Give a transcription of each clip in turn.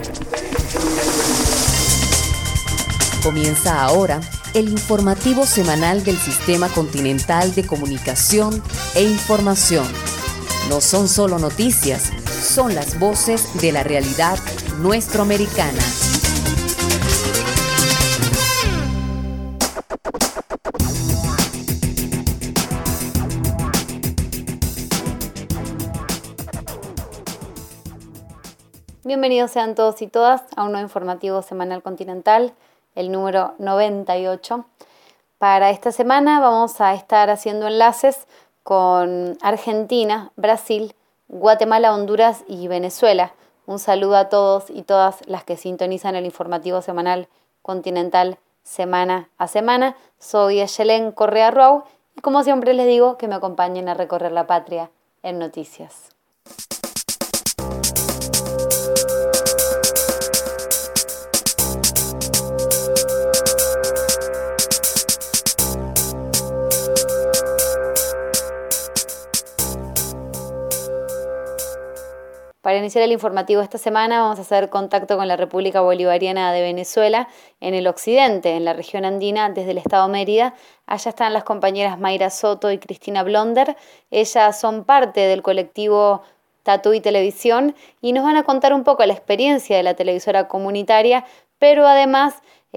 Comienza ahora el informativo semanal del Sistema Continental de Comunicación e Información. No son solo noticias, son las voces de la realidad nuestroamericana. Bienvenidos sean todos y todas a un nuevo informativo semanal continental, el número 98. Para esta semana vamos a estar haciendo enlaces con Argentina, Brasil, Guatemala, Honduras y Venezuela. Un saludo a todos y todas las que sintonizan el informativo semanal continental semana a semana. Soy Ayelen Correa Rau y como siempre les digo que me acompañen a recorrer la patria en noticias. Para iniciar el informativo esta semana vamos a hacer contacto con la República Bolivariana de Venezuela en el occidente, en la región andina, desde el estado Mérida. Allá están las compañeras Mayra Soto y Cristina Blonder. Ellas son parte del colectivo Tatuí Televisión y nos van a contar un poco la experiencia de la televisora comunitaria, pero además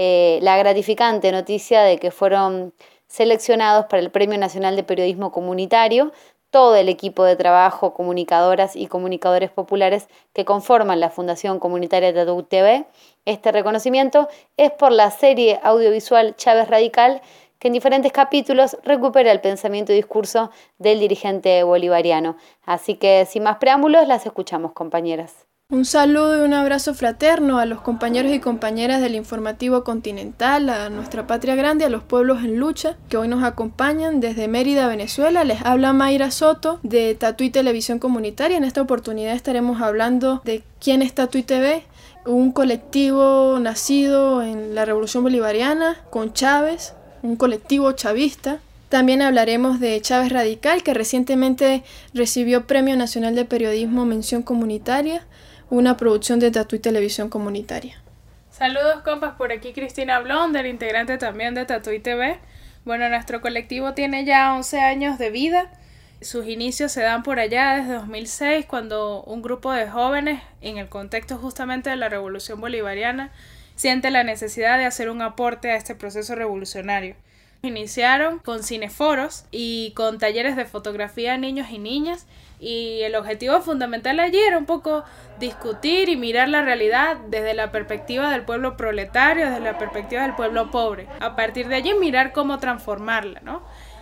la gratificante noticia de que fueron seleccionados para el Premio Nacional de Periodismo Comunitario. Todo el equipo de trabajo, comunicadoras y comunicadores populares que conforman la Fundación Comunitaria Tatuí TV. Este reconocimiento es por la serie audiovisual Chávez Radical, que en diferentes capítulos recupera el pensamiento y discurso del dirigente bolivariano. Así que, sin más preámbulos, las escuchamos, compañeras. Un saludo y un abrazo fraterno a los compañeros y compañeras del Informativo Continental, a nuestra patria grande, a los pueblos en lucha que hoy nos acompañan desde Mérida, Venezuela. Les habla Mayra Soto de Tatuí Televisión Comunitaria. En esta oportunidad estaremos hablando de quién es Tatuí TV, un colectivo nacido en la Revolución Bolivariana con Chávez, un colectivo chavista. También hablaremos de Chávez Radical, que recientemente recibió Premio Nacional de Periodismo Mención Comunitaria, una producción de Tatuí Televisión Comunitaria. Saludos compas, por aquí Cristina Blonder, integrante también de Tatuí TV. Bueno, nuestro colectivo tiene ya 11 años de vida. Sus inicios se dan por allá desde 2006, cuando un grupo de jóvenes, en el contexto justamente de la Revolución Bolivariana, siente la necesidad de hacer un aporte a este proceso revolucionario. Iniciaron con cineforos y con talleres de fotografía a niños y niñas, y el objetivo fundamental allí era un poco discutir y mirar la realidad desde la perspectiva del pueblo proletario, desde la perspectiva del pueblo pobre. A partir de allí mirar cómo transformarla, ¿no?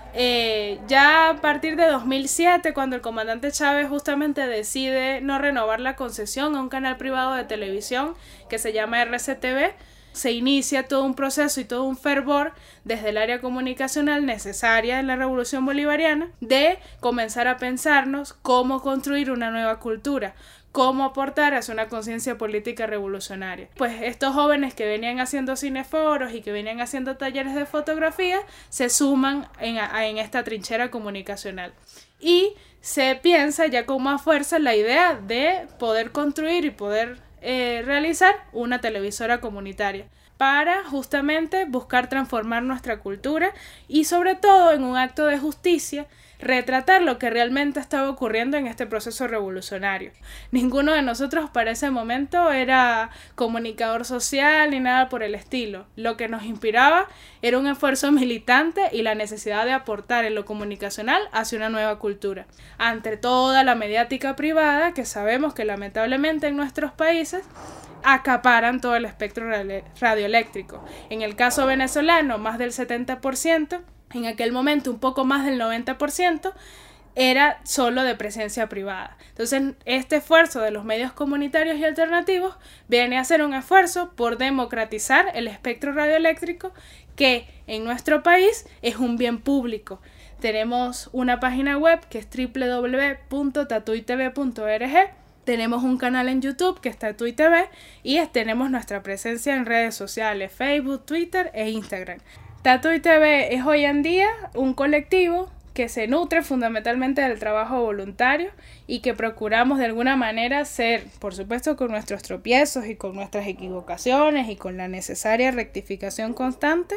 Ya a partir de 2007, cuando el comandante Chávez justamente decide no renovar la concesión a un canal privado de televisión que se llama RCTV, se inicia todo un proceso y todo un fervor desde el área comunicacional necesaria en la Revolución Bolivariana de comenzar a pensarnos cómo construir una nueva cultura, cómo aportar hacia una conciencia política revolucionaria. Pues estos jóvenes que venían haciendo cineforos y que venían haciendo talleres de fotografía se suman en esta trinchera comunicacional. Y se piensa ya con más fuerza la idea de poder construir y poder realizar una televisora comunitaria para justamente buscar transformar nuestra cultura y sobre todo en un acto de justicia retratar lo que realmente estaba ocurriendo en este proceso revolucionario. Ninguno de nosotros para ese momento era comunicador social ni nada por el estilo. Lo que nos inspiraba era un esfuerzo militante y la necesidad de aportar en lo comunicacional hacia una nueva cultura. Ante toda la mediática privada que sabemos que lamentablemente en nuestros países acaparan todo el espectro radioeléctrico. En el caso venezolano, más del 70%, en aquel momento un poco más del 90%, era solo de presencia privada. Entonces, este esfuerzo de los medios comunitarios y alternativos viene a ser un esfuerzo por democratizar el espectro radioeléctrico, que en nuestro país es un bien público. Tenemos una página web que es www.tatuitv.org. Tenemos un canal en YouTube que es Tatuí TV y tenemos nuestra presencia en redes sociales, Facebook, Twitter e Instagram. Tatuí TV es hoy en día un colectivo que se nutre fundamentalmente del trabajo voluntario y que procuramos de alguna manera ser, por supuesto con nuestros tropiezos y con nuestras equivocaciones y con la necesaria rectificación constante,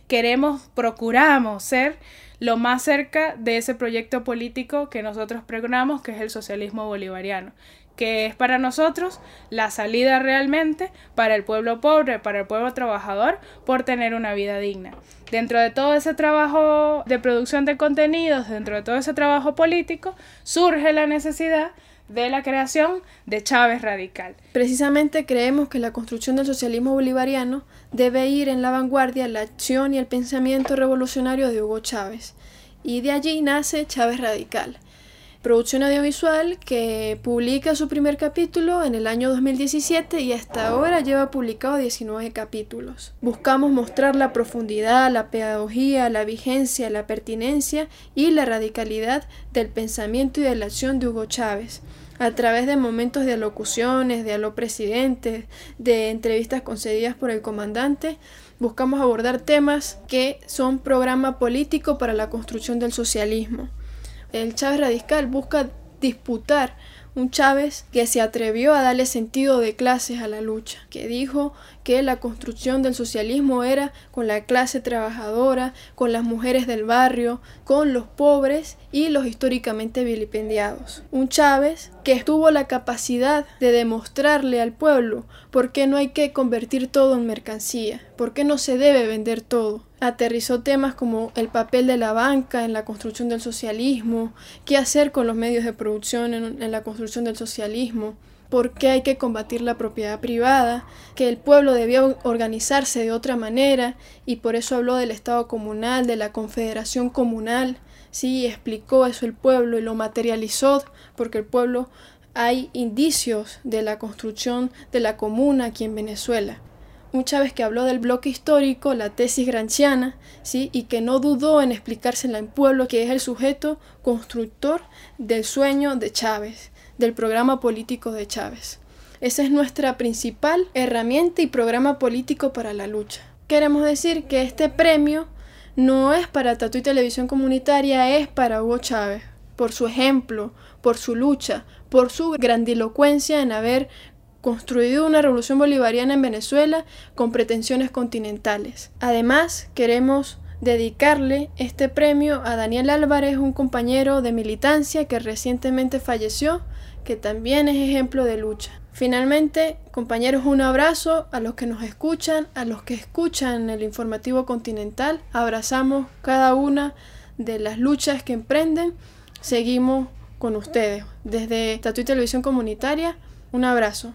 procuramos ser lo más cerca de ese proyecto político que nosotros pregonamos, que es el socialismo bolivariano, que es para nosotros la salida realmente para el pueblo pobre, para el pueblo trabajador, por tener una vida digna. Dentro de todo ese trabajo de producción de contenidos, dentro de todo ese trabajo político, surge la necesidad de la creación de Chávez Radical. Precisamente creemos que la construcción del socialismo bolivariano debe ir en la vanguardia la acción y el pensamiento revolucionario de Hugo Chávez, y de allí nace Chávez Radical, producción audiovisual que publica su primer capítulo en el año 2017 y hasta ahora lleva publicado 19 capítulos. Buscamos mostrar la profundidad, la pedagogía, la vigencia, la pertinencia y la radicalidad del pensamiento y de la acción de Hugo Chávez, a través de momentos de alocuciones, de aló presidente, de entrevistas concedidas por el comandante. Buscamos abordar temas que son programa político para la construcción del socialismo. El Chávez Radical busca disputar un Chávez que se atrevió a darle sentido de clases a la lucha, que dijo que la construcción del socialismo era con la clase trabajadora, con las mujeres del barrio, con los pobres y los históricamente vilipendiados. Un Chávez que tuvo la capacidad de demostrarle al pueblo por qué no hay que convertir todo en mercancía, por qué no se debe vender todo. Aterrizó temas como el papel de la banca en la construcción del socialismo, qué hacer con los medios de producción en la construcción del socialismo, por qué hay que combatir la propiedad privada, que el pueblo debía organizarse de otra manera y por eso habló del Estado comunal, de la Confederación Comunal. Sí, explicó eso el pueblo y lo materializó, porque el pueblo hay indicios de la construcción de la comuna aquí en Venezuela. Un Chávez que habló del bloque histórico, la tesis gramsciana, ¿sí? Y que no dudó en explicársela al pueblo, que es el sujeto constructor del sueño de Chávez, del programa político de Chávez. Esa es nuestra principal herramienta y programa político para la lucha. Queremos decir que este premio no es para Tatuí Televisión Comunitaria, es para Hugo Chávez, por su ejemplo, por su lucha, por su grandilocuencia en haber construido una revolución bolivariana en Venezuela con pretensiones continentales. Además, queremos dedicarle este premio a Daniel Álvarez, un compañero de militancia que recientemente falleció, que también es ejemplo de lucha. Finalmente, compañeros, un abrazo a los que nos escuchan, a los que escuchan el informativo continental. Abrazamos cada una de las luchas que emprenden. Seguimos con ustedes. Desde Tatuí Televisión Comunitaria, un abrazo.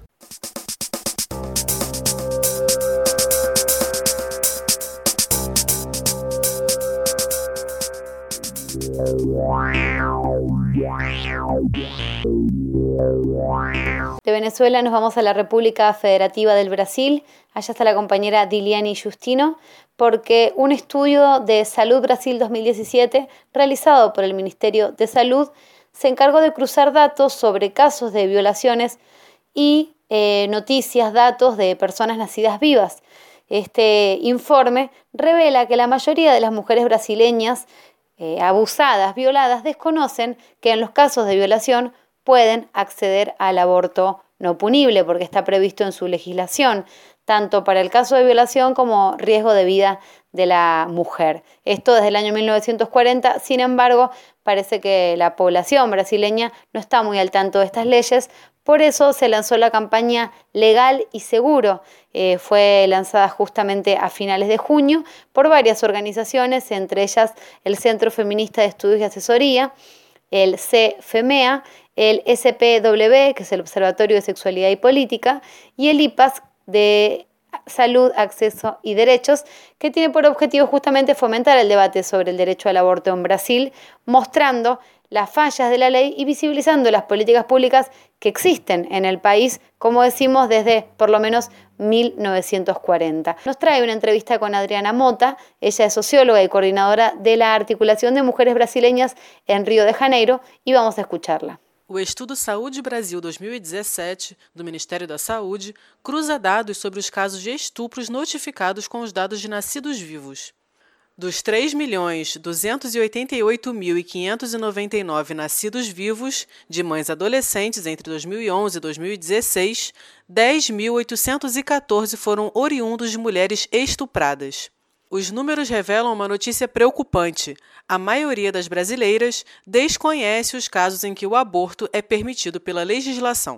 De Venezuela nos vamos a la República Federativa del Brasil. Allá está la compañera Diliani Justino, porque un estudio de Salud Brasil 2017 realizado por el Ministerio de Salud se encargó de cruzar datos sobre casos de violaciones y noticias, datos de personas nacidas vivas. Este informe revela que la mayoría de las mujeres brasileñas abusadas, violadas, desconocen que en los casos de violación pueden acceder al aborto no punible, porque está previsto en su legislación, tanto para el caso de violación como riesgo de vida de la mujer. Esto desde el año 1940, sin embargo, parece que la población brasileña no está muy al tanto de estas leyes. Por eso se lanzó la campaña Legal y Seguro. Fue lanzada justamente a finales de junio por varias organizaciones, entre ellas el Centro Feminista de Estudios y Asesoría, el CFEMEA, el SPW, que es el Observatorio de Sexualidad y Política, y el IPAS de Salud, Acceso y Derechos, que tiene por objetivo justamente fomentar el debate sobre el derecho al aborto en Brasil, mostrando las fallas de la ley y visibilizando las políticas públicas que existen en el país, como decimos, desde por lo menos 1940. Nos trae una entrevista con Adriana Mota. Ella es socióloga y coordinadora de la Articulación de Mujeres Brasileñas en Río de Janeiro, y vamos a escucharla. O estudo Saúde Brasil 2017, do Ministério da Saúde, cruza dados sobre os casos de estupros notificados com os dados de nascidos vivos. Dos 3.288.599 nascidos vivos de mães adolescentes entre 2011 e 2016, 10.814 foram oriundos de mulheres estupradas. Os números revelam uma notícia preocupante. A maioria das brasileiras desconhece os casos em que o aborto é permitido pela legislação.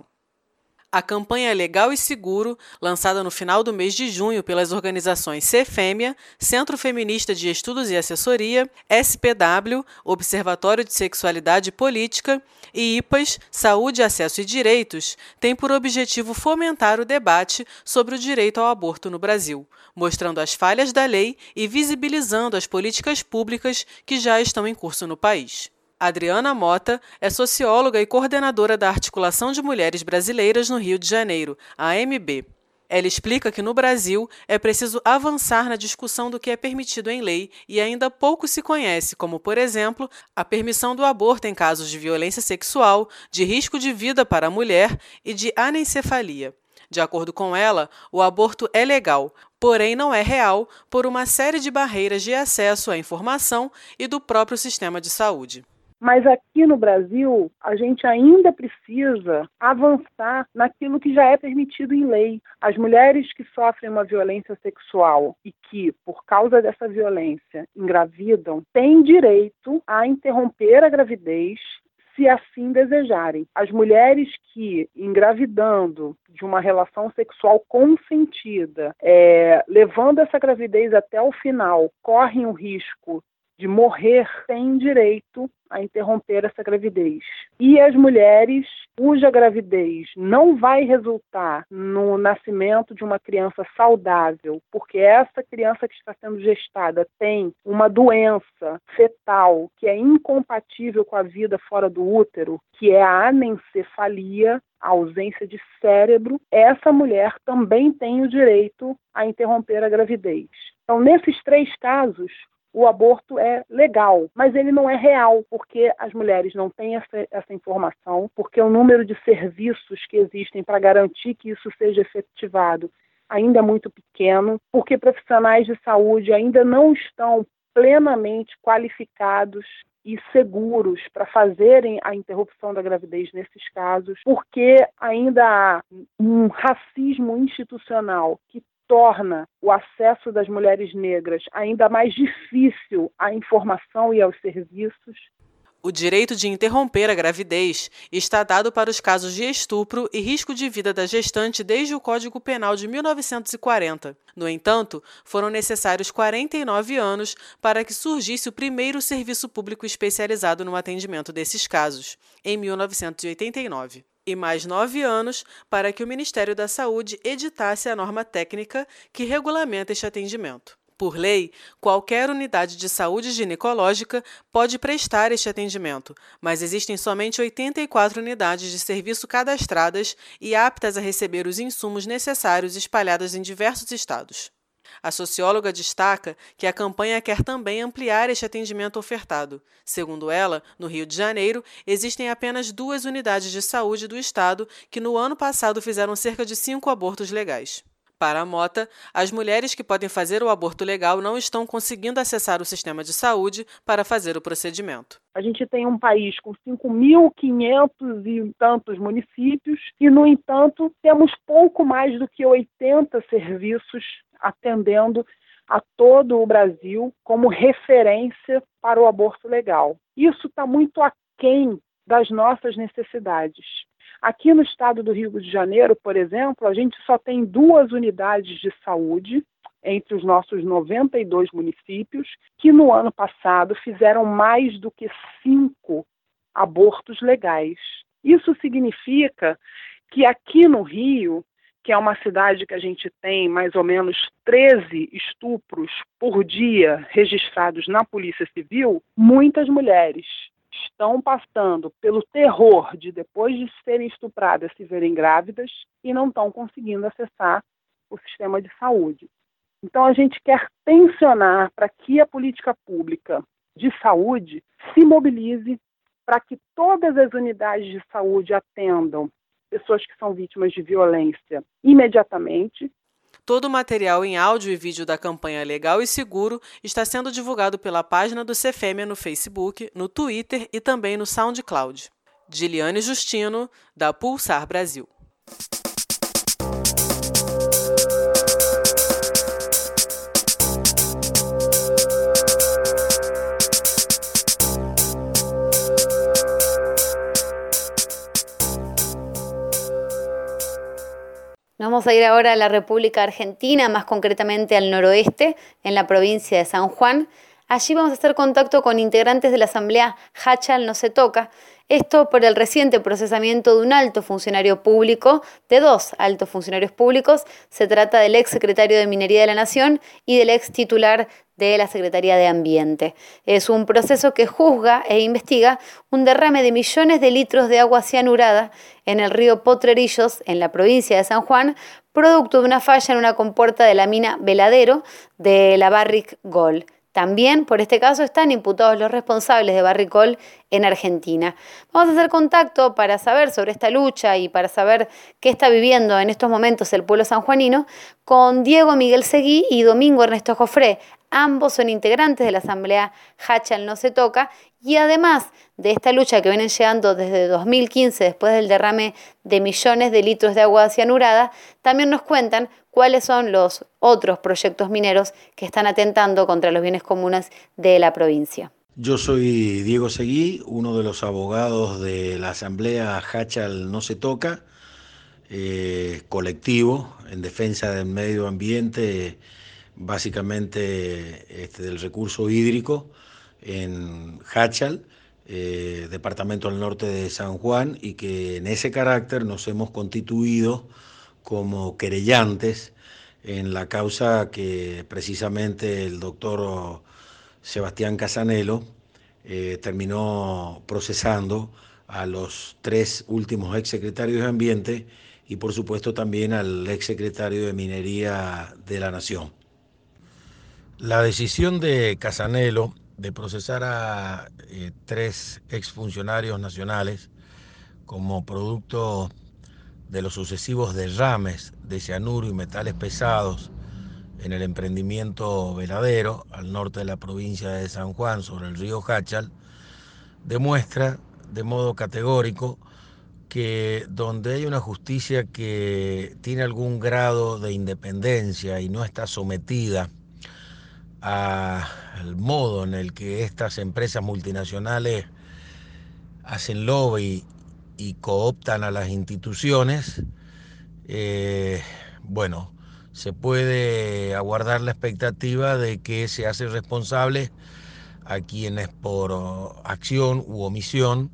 A campanha Legal e Seguro, lançada no final do mês de junho pelas organizações CFêmea, Centro Feminista de Estudos e Assessoria, SPW, Observatório de Sexualidade e Política, e IPAS, Saúde, Acesso e Direitos, tem por objetivo fomentar o debate sobre o direito ao aborto no Brasil, mostrando as falhas da lei e visibilizando as políticas públicas que já estão em curso no país. Adriana Mota é socióloga e coordenadora da Articulação de Mulheres Brasileiras no Rio de Janeiro, a AMB. Ela explica que no Brasil é preciso avançar na discussão do que é permitido em lei e ainda pouco se conhece, como, por exemplo, a permissão do aborto em casos de violência sexual, de risco de vida para a mulher e de anencefalia. De acordo com ela, o aborto é legal, porém não é real por uma série de barreiras de acesso à informação e do próprio sistema de saúde. Mas aqui no Brasil, a gente ainda precisa avançar naquilo que já é permitido em lei. As mulheres que sofrem uma violência sexual e que, por causa dessa violência, engravidam, têm direito a interromper a gravidez se assim desejarem. As mulheres que, engravidando de uma relação sexual consentida, levando essa gravidez até o final, correm o risco de morrer, têm direito a interromper essa gravidez. E as mulheres cuja gravidez não vai resultar no nascimento de uma criança saudável, porque essa criança que está sendo gestada tem uma doença fetal que é incompatível com a vida fora do útero, que é a anencefalia, a ausência de cérebro, essa mulher também tem o direito a interromper a gravidez. Então, nesses 3 casos, o aborto é legal, mas ele não é real, porque as mulheres não têm essa informação, porque o número de serviços que existem para garantir que isso seja efetivado ainda é muito pequeno, porque profissionais de saúde ainda não estão plenamente qualificados e seguros para fazerem a interrupção da gravidez nesses casos, porque ainda há um racismo institucional que torna o acesso das mulheres negras ainda mais difícil à informação e aos serviços. O direito de interromper a gravidez está dado para os casos de estupro e risco de vida da gestante desde o Código Penal de 1940. No entanto, foram necessários 49 anos para que surgisse o primeiro serviço público especializado no atendimento desses casos, em 1989. E mais 9 anos para que o Ministério da Saúde editasse a norma técnica que regulamenta este atendimento. Por lei, qualquer unidade de saúde ginecológica pode prestar este atendimento, mas existem somente 84 unidades de serviço cadastradas e aptas a receber os insumos necessários espalhadas em diversos estados. A socióloga destaca que a campanha quer também ampliar este atendimento ofertado. Segundo ela, no Rio de Janeiro, existem apenas 2 unidades de saúde do estado que no ano passado fizeram cerca de 5 abortos legais. Para a Mota, as mulheres que podem fazer o aborto legal não estão conseguindo acessar o sistema de saúde para fazer o procedimento. A gente tem um país com 5.500 e tantos municípios e, no entanto, temos pouco mais do que 80 serviços atendendo a todo o Brasil como referência para o aborto legal. Isso está muito aquém das nossas necessidades. Aqui no estado do Rio de Janeiro, por exemplo, a gente só tem 2 unidades de saúde entre os nossos 92 municípios, que no ano passado fizeram mais do que 5 abortos legais. Isso significa que aqui no Rio, que é uma cidade que a gente tem mais ou menos 13 estupros por dia registrados na Polícia Civil, muitas mulheres estão passando pelo terror de, depois de serem estupradas, se verem grávidas e não estão conseguindo acessar o sistema de saúde. Então, a gente quer tensionar para que a política pública de saúde se mobilize para que todas as unidades de saúde atendam pessoas que são vítimas de violência imediatamente. Todo o material em áudio e vídeo da campanha Legal e Seguro está sendo divulgado pela página do Cefêmea no Facebook, no Twitter e também no SoundCloud. Diliane Justino, da Pulsar Brasil. Nos vamos a ir ahora a la República Argentina, más concretamente al noroeste, en la provincia de San Juan. Allí vamos a hacer contacto con integrantes de la asamblea Hachal No Se Toca, esto por el reciente procesamiento de un alto funcionario público, de dos altos funcionarios públicos. Se trata del ex secretario de Minería de la Nación y del ex titular de la Secretaría de Ambiente. Es un proceso que juzga e investiga un derrame de millones de litros de agua cianurada en el río Potrerillos, en la provincia de San Juan, producto de una falla en una compuerta de la mina Veladero de la Barrick Gold. También, por este caso, están imputados los responsables de Barrick Gold en Argentina. Vamos a hacer contacto para saber sobre esta lucha y para saber qué está viviendo en estos momentos el pueblo sanjuanino con Diego Miguel Seguí y Domingo Ernesto Jofré. Ambos son integrantes de la asamblea Hachal No Se Toca y además de esta lucha que vienen llevando desde 2015 después del derrame de millones de litros de agua cianurada, también nos cuentan cuáles son los otros proyectos mineros que están atentando contra los bienes comunes de la provincia. Yo soy Diego Seguí, uno de los abogados de la asamblea Hachal No Se Toca, colectivo en defensa del medio ambiente, básicamente del recurso hídrico en Hachal, departamento del norte de San Juan, y que en ese carácter nos hemos constituido como querellantes en la causa que precisamente el doctor Sebastián Casanelo terminó procesando a los 3 últimos exsecretarios de Ambiente y por supuesto también al exsecretario de Minería de la Nación. La decisión de Casanelo de procesar a 3 exfuncionarios nacionales como producto de los sucesivos derrames de cianuro y metales pesados en el emprendimiento Veladero, al norte de la provincia de San Juan, sobre el río Hachal, demuestra de modo categórico que donde hay una justicia que tiene algún grado de independencia y no está sometida al modo en el que estas empresas multinacionales hacen lobby y cooptan a las instituciones, se puede aguardar la expectativa de que se hace responsable a quienes por acción u omisión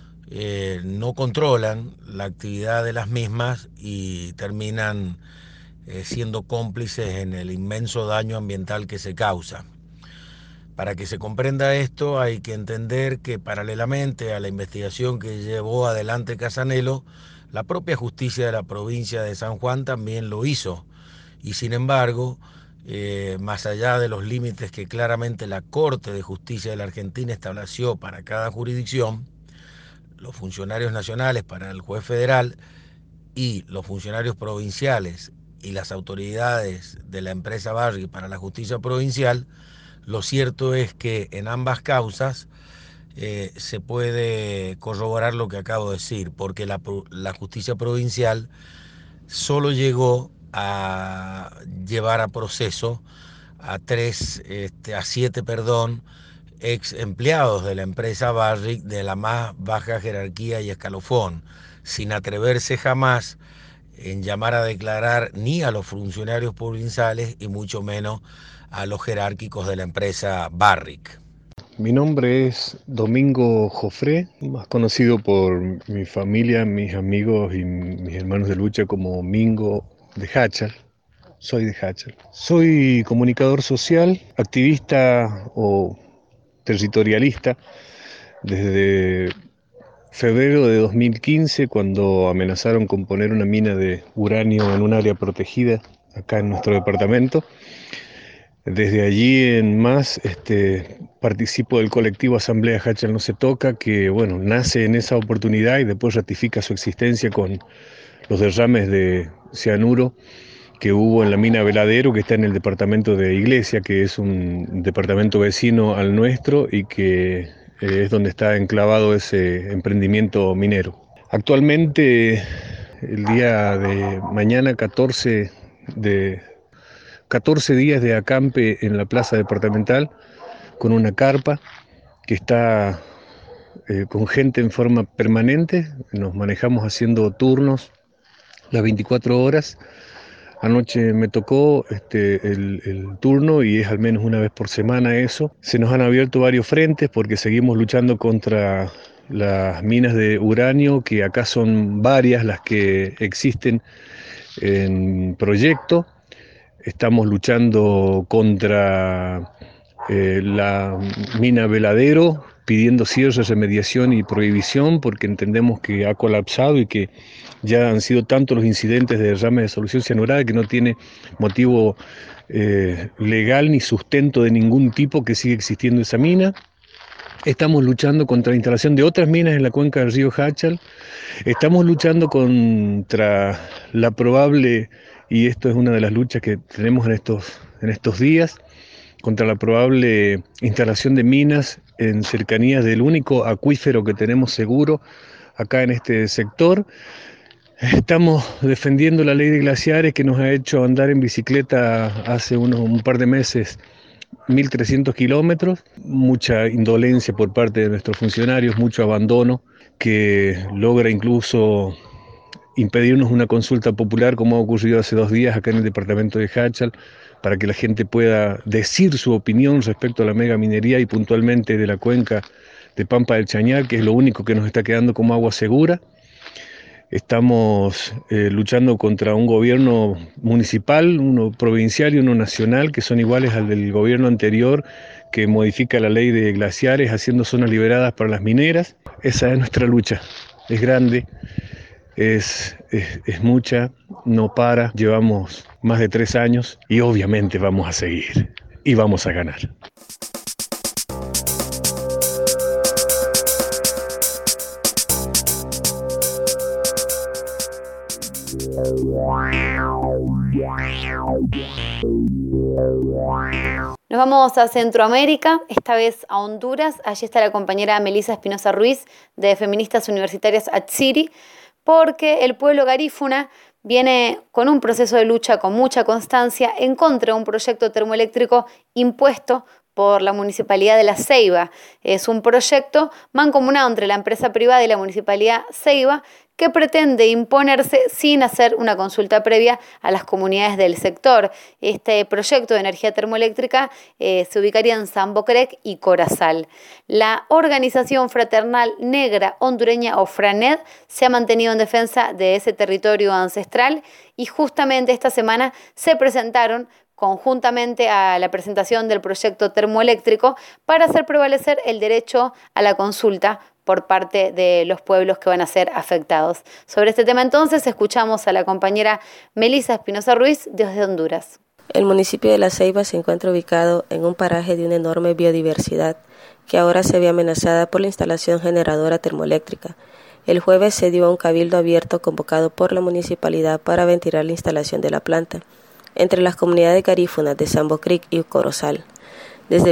no controlan la actividad de las mismas y terminan siendo cómplices en el inmenso daño ambiental que se causa. Para que se comprenda esto hay que entender que paralelamente a la investigación que llevó adelante Casanelo, la propia justicia de la provincia de San Juan también lo hizo. Y sin embargo, más allá de los límites que claramente la Corte de Justicia de la Argentina estableció para cada jurisdicción, los funcionarios nacionales para el juez federal y los funcionarios provinciales y las autoridades de la empresa Barrick para la justicia provincial, lo cierto es que en ambas causas se puede corroborar lo que acabo de decir, porque la justicia provincial solo llegó a llevar a proceso a 7 ex empleados de la empresa Barrick de la más baja jerarquía y escalafón, sin atreverse jamás en llamar a declarar ni a los funcionarios provinciales y mucho menos a los jerárquicos de la empresa Barrick. Mi nombre es Domingo Jofré, más conocido por mi familia, mis amigos y mis hermanos de lucha como Mingo de Hachal. Soy de Hachal. Soy comunicador social, activista o territorialista desde febrero de 2015, cuando amenazaron con poner una mina de uranio en un área protegida acá en nuestro departamento. Desde allí en más participo del colectivo Asamblea Hachal No Se Toca, que nace en esa oportunidad y después ratifica su existencia con los derrames de cianuro que hubo en la mina Veladero, que está en el departamento de Iglesia, que es un departamento vecino al nuestro y que es donde está enclavado ese emprendimiento minero. Actualmente, el día de mañana, 14 días de acampe en la plaza departamental, con una carpa que está con gente en forma permanente. Nos manejamos haciendo turnos las 24 horas. Anoche me tocó el turno y es al menos una vez por semana eso. Se nos han abierto varios frentes porque seguimos luchando contra las minas de uranio, que acá son varias las que existen en proyecto. Estamos luchando contra la mina Veladero, pidiendo cierre, remediación y prohibición, porque entendemos que ha colapsado y que ya han sido tantos los incidentes de derrame de solución cianurada que no tiene motivo legal ni sustento de ningún tipo que sigue existiendo esa mina. Estamos luchando contra la instalación de otras minas en la cuenca del río Háchal. Estamos luchando contra la probable, y esto es una de las luchas que tenemos en estos días, contra la probable instalación de minas en cercanías del único acuífero que tenemos seguro acá en este sector. Estamos defendiendo la ley de glaciares, que nos ha hecho andar en bicicleta hace un par de meses 1.300 kilómetros, mucha indolencia por parte de nuestros funcionarios, mucho abandono, que logra incluso impedirnos una consulta popular, como ha ocurrido hace 2 días acá en el departamento de Háchal, para que la gente pueda decir su opinión respecto a la megaminería y puntualmente de la cuenca de Pampa del Chañar, que es lo único que nos está quedando como agua segura. Estamos luchando contra un gobierno municipal, uno provincial y uno nacional, que son iguales al del gobierno anterior, que modifica la ley de glaciares haciendo zonas liberadas para las mineras. Esa es nuestra lucha, es grande, es mucha, no para, llevamos más de 3 años y obviamente vamos a seguir y vamos a ganar. Nos vamos a Centroamérica, esta vez a Honduras. Allí está la compañera Melisa Espinosa Ruiz de Feministas Universitarias Atsiri, porque el pueblo garífuna viene con un proceso de lucha con mucha constancia en contra de un proyecto termoeléctrico impuesto por la Municipalidad de La Ceiba. Es un proyecto mancomunado entre la empresa privada y la Municipalidad Ceiba, que pretende imponerse sin hacer una consulta previa a las comunidades del sector. Este proyecto de energía termoeléctrica se ubicaría en Zambocrec y Corazal. La organización fraternal negra hondureña, o FRANED, se ha mantenido en defensa de ese territorio ancestral y justamente esta semana se presentaron conjuntamente a la presentación del proyecto termoeléctrico para hacer prevalecer el derecho a la consulta por parte de los pueblos que van a ser afectados. Sobre este tema entonces escuchamos a la compañera Melisa Espinosa Ruiz desde Honduras. El municipio de La Ceiba se encuentra ubicado en un paraje de una enorme biodiversidad que ahora se ve amenazada por la instalación generadora termoeléctrica. El jueves se dio un cabildo abierto convocado por la municipalidad para ventilar la instalación de la planta entre las comunidades garífunas de Zambocrec y Corozal. Desde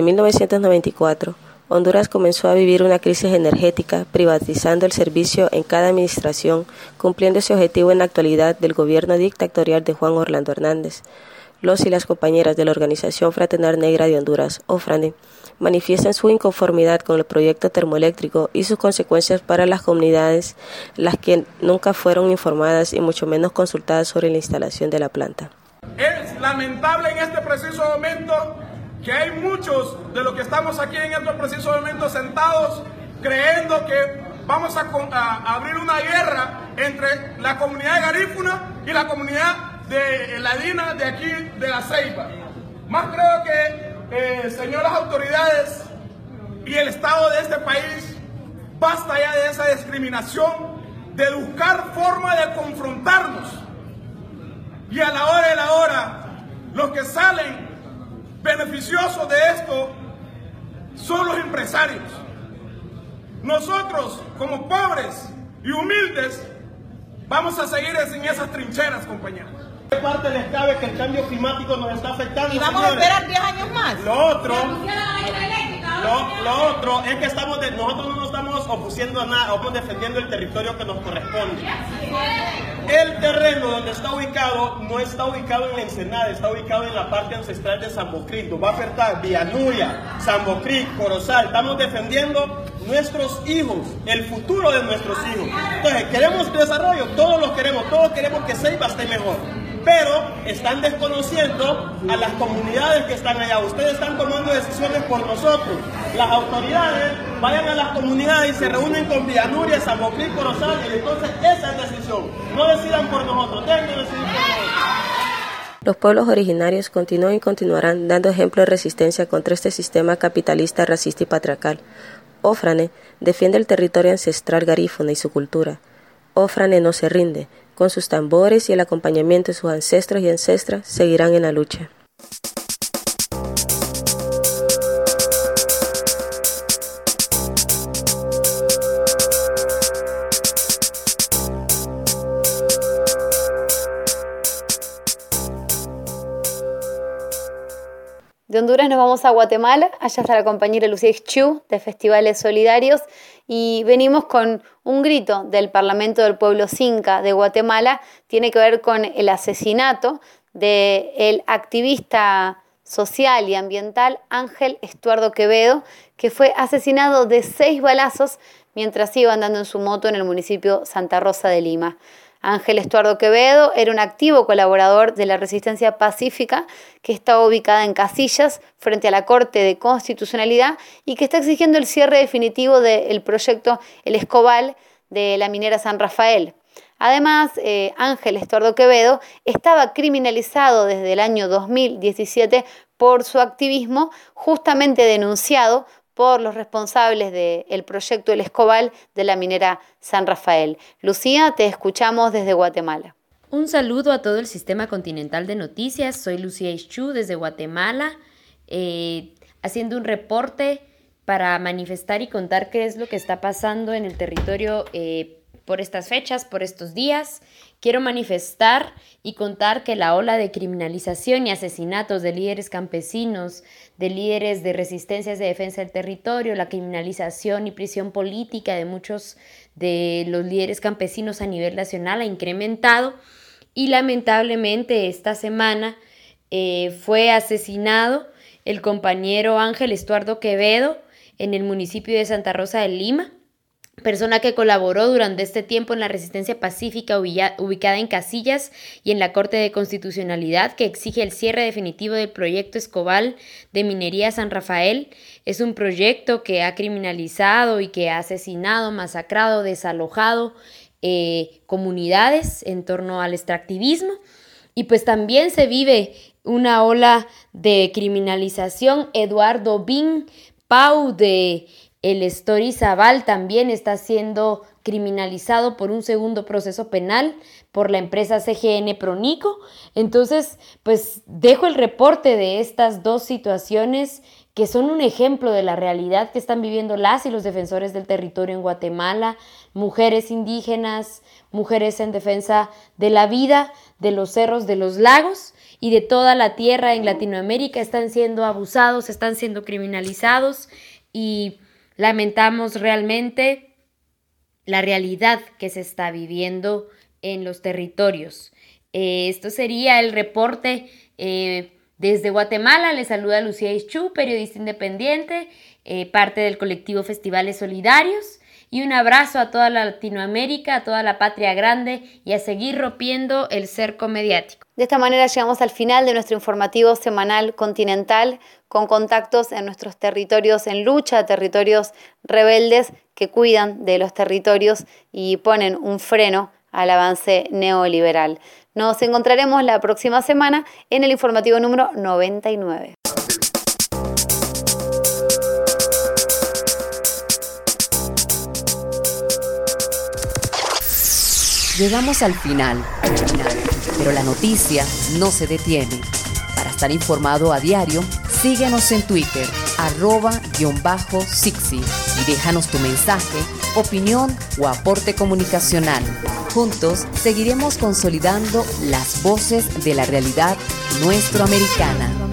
1994, Honduras comenzó a vivir una crisis energética, privatizando el servicio en cada administración, cumpliendo ese objetivo en la actualidad del gobierno dictatorial de Juan Orlando Hernández. Los y las compañeras de la Organización Fraternal Negra de Honduras, OFRANE, manifiestan su inconformidad con el proyecto termoeléctrico y sus consecuencias para las comunidades, las que nunca fueron informadas y mucho menos consultadas sobre la instalación de la planta. Es lamentable en este preciso momento que hay muchos de los que estamos aquí en este preciso momento sentados creyendo que vamos a abrir una guerra entre la comunidad garífuna y la comunidad de ladina de aquí de La Ceiba. Más creo que, señoras autoridades y el Estado de este país, basta ya de esa discriminación, de buscar forma de confrontarnos. Y a la hora de la hora, los que salen beneficiosos de esto son los empresarios. Nosotros, como pobres y humildes, vamos a seguir en esas trincheras, compañeros. ¿Qué parte les cabe que el cambio climático nos está afectando? ¿Y vamos a esperar 10 años más? Lo otro es que nosotros no nos estamos opusiendo a nada, estamos defendiendo el territorio que nos corresponde. El terreno donde está ubicado no está ubicado en la Ensenada, está ubicado en la parte ancestral de San Bocristo. Va a afectar Villanuya, San Bocristo, Corozal. Estamos defendiendo nuestros hijos, el futuro de nuestros hijos. Entonces, ¿queremos desarrollo? Todos queremos que Ceiba esté mejor. Pero están desconociendo a las comunidades que están allá. Ustedes están tomando decisiones por nosotros. Las autoridades vayan a las comunidades y se reúnen con Villanuria, San Bocristo, Corozal, y entonces esa es la decisión. No decidan por nosotros, deben decidir por nosotros. Los pueblos originarios continúan y continuarán dando ejemplo de resistencia contra este sistema capitalista, racista y patriarcal. Ofrane defiende el territorio ancestral garífuna y su cultura. Ofrane no se rinde. Con sus tambores y el acompañamiento de sus ancestros y ancestras, seguirán en la lucha. De Honduras nos vamos a Guatemala, allá está la compañera Lucía Ixchú de Festivales Solidarios y venimos con un grito del Parlamento del Pueblo Xinca de Guatemala. Tiene que ver con el asesinato del activista social y ambiental Ángel Estuardo Quevedo, que fue asesinado de 6 balazos mientras iba andando en su moto en el municipio Santa Rosa de Lima. Ángel Estuardo Quevedo era un activo colaborador de la Resistencia Pacífica que estaba ubicada en Casillas frente a la Corte de Constitucionalidad y que está exigiendo el cierre definitivo del proyecto El Escobal de la minera San Rafael. Además, Ángel Estuardo Quevedo estaba criminalizado desde el año 2017 por su activismo, justamente denunciado por los responsables del proyecto El Escobal de la minera San Rafael. Lucía, te escuchamos desde Guatemala. Un saludo a todo el Sistema Continental de Noticias. Soy Lucía Ixchú desde Guatemala, haciendo un reporte para manifestar y contar qué es lo que está pasando en el territorio por estas fechas, por estos días. Quiero manifestar y contar que la ola de criminalización y asesinatos de líderes campesinos, de líderes de resistencias de defensa del territorio, la criminalización y prisión política de muchos de los líderes campesinos a nivel nacional ha incrementado y lamentablemente esta semana fue asesinado el compañero Ángel Estuardo Quevedo en el municipio de Santa Rosa de Lima, persona que colaboró durante este tiempo en la Resistencia Pacífica ubicada en Casillas y en la Corte de Constitucionalidad que exige el cierre definitivo del proyecto Escobal de Minería San Rafael. Es un proyecto que ha criminalizado y que ha asesinado, masacrado, desalojado comunidades en torno al extractivismo y pues también se vive una ola de criminalización. Eduardo Bin Pau de El Estorizabal también está siendo criminalizado por un segundo proceso penal por la empresa CGN Pronico. Entonces, pues dejo el reporte de estas dos situaciones que son un ejemplo de la realidad que están viviendo las y los defensores del territorio en Guatemala, mujeres indígenas, mujeres en defensa de la vida, de los cerros, de los lagos y de toda la tierra en Latinoamérica. Están siendo abusados, están siendo criminalizados y lamentamos realmente la realidad que se está viviendo en los territorios. Esto sería el reporte desde Guatemala. Les saluda Lucía Ixchú, periodista independiente, parte del colectivo Festivales Solidarios. Y un abrazo a toda Latinoamérica, a toda la patria grande y a seguir rompiendo el cerco mediático. De esta manera llegamos al final de nuestro informativo semanal continental con contactos en nuestros territorios en lucha, territorios rebeldes que cuidan de los territorios y ponen un freno al avance neoliberal. Nos encontraremos la próxima semana en el informativo número 99. Llegamos al final, pero la noticia no se detiene. Para estar informado a diario, síguenos en Twitter @-sixi y déjanos tu mensaje, opinión o aporte comunicacional. Juntos seguiremos consolidando las voces de la realidad nuestroamericana.